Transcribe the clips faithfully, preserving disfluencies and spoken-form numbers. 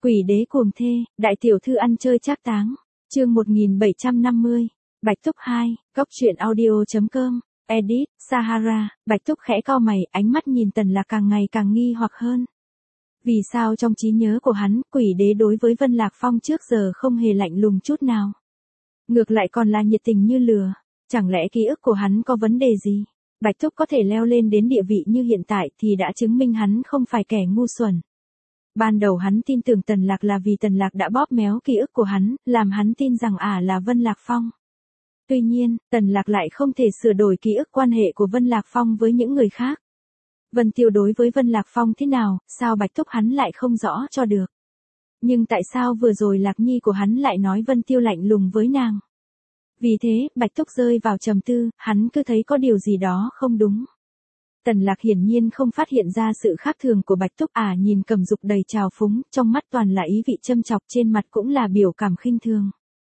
Quỷ đế cuồng thê, đại tiểu thư ăn chơi trác táng. Chương một nghìn bảy trăm năm mươi. Bạch Túc hai, góc truyện audio chấm com, edit, Sahara. Bạch Túc khẽ cau mày, ánh mắt nhìn Tần Lạc càng ngày càng nghi hoặc hơn. Vì sao trong trí nhớ của hắn, quỷ đế đối với Vân Lạc Phong trước giờ không hề lạnh lùng chút nào. Ngược lại còn là nhiệt tình như lửa. Chẳng lẽ ký ức của hắn có vấn đề gì? Bạch Túc có thể leo lên đến địa vị như hiện tại thì đã chứng minh hắn không phải kẻ ngu xuẩn. Ban đầu hắn tin tưởng Tần Lạc là vì Tần Lạc đã bóp méo ký ức của hắn, làm hắn tin rằng ả là Vân Lạc Phong. Tuy nhiên, Tần Lạc lại không thể sửa đổi ký ức quan hệ của Vân Lạc Phong với những người khác. Vân Tiêu đối với Vân Lạc Phong thế nào, sao Bạch Túc hắn lại không rõ cho được. Nhưng tại sao vừa rồi Lạc Nhi của hắn lại nói Vân Tiêu lạnh lùng với nàng? Vì thế, Bạch Túc rơi vào trầm tư, hắn cứ thấy có điều gì đó không đúng. Tần Lạc hiển nhiên không phát hiện ra sự khác thường của Bạch Túc, ả à, nhìn Cầm Dục đầy trào phúng, trong mắt toàn là ý vị châm chọc, trên mặt cũng là biểu cảm khinh thường.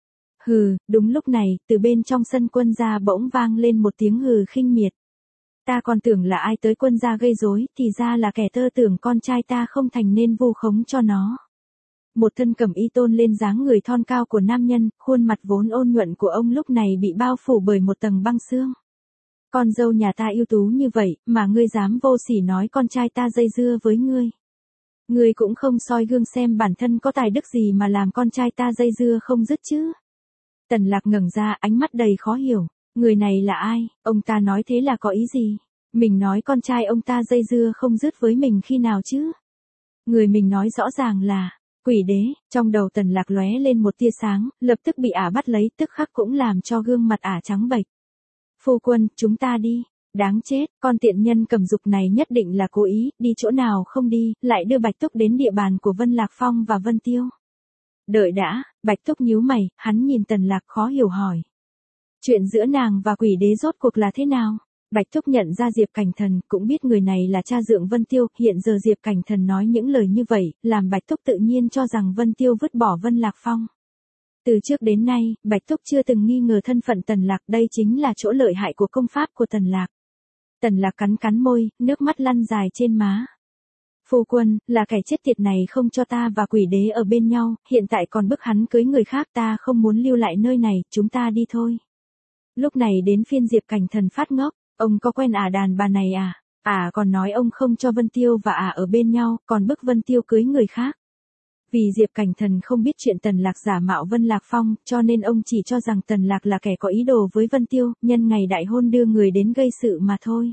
Hừ, đúng lúc này, từ bên trong sân quân gia bỗng vang lên một tiếng hừ khinh miệt. Ta còn tưởng là ai tới quân gia gây rối, thì ra là kẻ tơ tưởng con trai ta không thành nên vu khống cho nó. Một thân cẩm y tôn lên dáng người thon cao của nam nhân, khuôn mặt vốn ôn nhuận của ông lúc này bị bao phủ bởi một tầng băng xương. Con dâu nhà ta ưu tú như vậy, mà ngươi dám vô sỉ nói con trai ta dây dưa với ngươi. Ngươi cũng không soi gương xem bản thân có tài đức gì mà làm con trai ta dây dưa không dứt chứ. Tần Lạc ngẩng ra, ánh mắt đầy khó hiểu. Người này là ai, ông ta nói thế là có ý gì? Mình nói con trai ông ta dây dưa không dứt với mình khi nào chứ? Người mình nói rõ ràng là quỷ đế. Trong đầu Tần Lạc lóe lên một tia sáng, lập tức bị ả bắt lấy, tức khắc cũng làm cho gương mặt ả trắng bệch. Phu quân, chúng ta đi. Đáng chết, con tiện nhân Cầm Dục này nhất định là cố ý, đi chỗ nào không đi, lại đưa Bạch Túc đến địa bàn của Vân Lạc Phong và Vân Tiêu. Đợi đã, Bạch Túc nhíu mày, hắn nhìn Tần Lạc khó hiểu hỏi. Chuyện giữa nàng và quỷ đế rốt cuộc là thế nào? Bạch Túc nhận ra Diệp Cảnh Thần, cũng biết người này là cha dượng Vân Tiêu, hiện giờ Diệp Cảnh Thần nói những lời như vậy, làm Bạch Túc tự nhiên cho rằng Vân Tiêu vứt bỏ Vân Lạc Phong. Từ trước đến nay, Bạch Túc chưa từng nghi ngờ thân phận Tần Lạc, đây chính là chỗ lợi hại của công pháp của Tần Lạc. Tần Lạc cắn cắn môi, nước mắt lăn dài trên má. Phu quân, là kẻ chết tiệt này không cho ta và quỷ đế ở bên nhau, hiện tại còn bức hắn cưới người khác, ta không muốn lưu lại nơi này, chúng ta đi thôi. Lúc này đến phiên Diệp Cảnh Thần phát ngốc, ông có quen ả đàn bà này à? Ả còn nói ông không cho Vân Tiêu và ả ở bên nhau, còn bức Vân Tiêu cưới người khác. Vì Diệp Cảnh Thần không biết chuyện Tần Lạc giả mạo Vân Lạc Phong, cho nên ông chỉ cho rằng Tần Lạc là kẻ có ý đồ với Vân Tiêu, nhân ngày đại hôn đưa người đến gây sự mà thôi.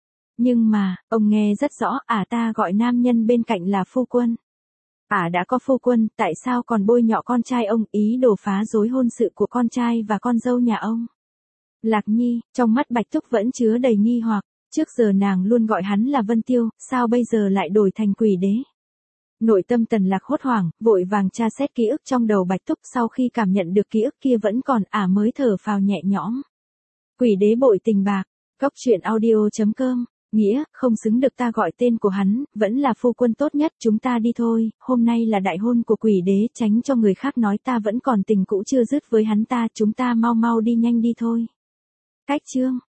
Nhưng mà, ông nghe rất rõ, ả ta gọi nam nhân bên cạnh là phu quân. Ả đã có phu quân, tại sao còn bôi nhọ con trai ông, ý đồ phá rối hôn sự của con trai và con dâu nhà ông? Lạc Nhi, trong mắt Bạch Túc vẫn chứa đầy nghi hoặc, trước giờ nàng luôn gọi hắn là Vân Tiêu, sao bây giờ lại đổi thành quỷ đế? Nội tâm Tần Lạc hốt hoảng, vội vàng tra xét ký ức trong đầu Bạch Túc, sau khi cảm nhận được ký ức kia vẫn còn, ả mới thở phào nhẹ nhõm. Quỷ đế bội tình bạc, góc truyện audio chấm com, nghĩa, không xứng được ta gọi tên của hắn, vẫn là phu quân tốt nhất, chúng ta đi thôi, hôm nay là đại hôn của quỷ đế, tránh cho người khác nói ta vẫn còn tình cũ chưa dứt với hắn ta, chúng ta mau mau đi nhanh đi thôi. Cách chương